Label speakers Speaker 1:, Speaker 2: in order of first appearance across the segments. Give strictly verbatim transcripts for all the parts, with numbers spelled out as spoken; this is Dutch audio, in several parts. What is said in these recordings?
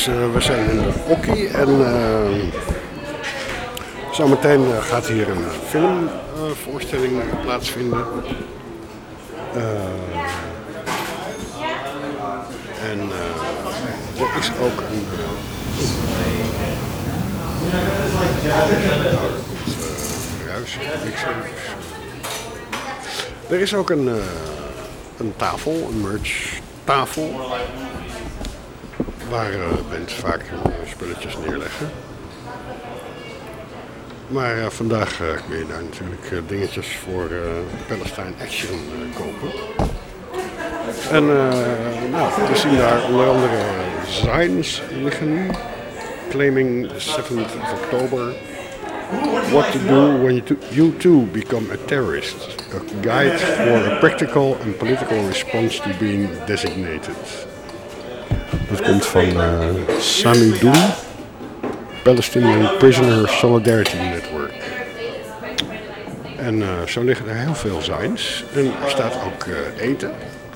Speaker 1: Dus uh, we zijn in de Okkie en uh, zometeen uh, gaat hier een filmvoorstelling uh, plaatsvinden. Uh, en uh, er is ook een... Ruis, niks Er is ook een, uh, een tafel, een merch-tafel, waar uh, bands vaak uh, spulletjes neerleggen. Maar uh, vandaag uh, kun je daar natuurlijk uh, dingetjes voor uh, Palestine Action uh, kopen. En uh, nou, we zien daar onder andere signs liggen, claiming the seventh of October. What to do when you, to, you too become a terrorist. A guide for a practical and political response to being designated. Dat komt van uh, Sami Doum, Palestinian Prisoner Solidarity Network. En uh, zo liggen er heel veel signs. En er staat ook uh, eten.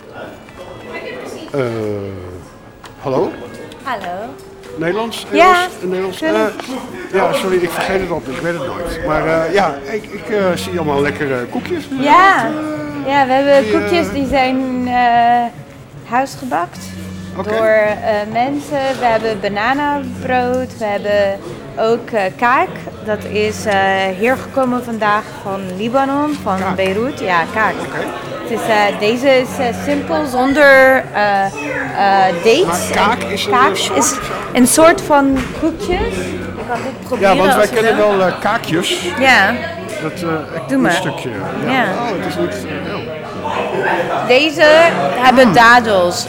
Speaker 1: Uh, hallo?
Speaker 2: Hallo.
Speaker 1: Nederlands?
Speaker 2: Ja.
Speaker 1: Engels? Nederlands? Uh, ja, sorry, ik vergeet het altijd. Ik weet het nooit. Maar uh, ja, ik, ik uh, zie allemaal lekkere koekjes.
Speaker 2: Ja, ja we hebben die, koekjes uh, die zijn uh, huisgebakt okay. door uh, mensen. We hebben bananenbrood, we hebben ook uh, kaak. Dat is uh, hier gekomen vandaag van Libanon, van kaak. Beirut. Ja, kaak. Okay. Het is, uh, deze is uh, simpel, zonder uh, uh, dates.
Speaker 1: Maar kaak is een,
Speaker 2: kaak
Speaker 1: soort,
Speaker 2: is een soort van koekjes. Ik kan dit proberen.
Speaker 1: Ja, want wij kennen wel uh, kaakjes.
Speaker 2: Ja.
Speaker 1: Dat uh,
Speaker 2: Doe
Speaker 1: een
Speaker 2: maar.
Speaker 1: stukje. Ja.
Speaker 2: Ja.
Speaker 1: Oh, het is niet. Uh,
Speaker 2: Deze hebben dadels.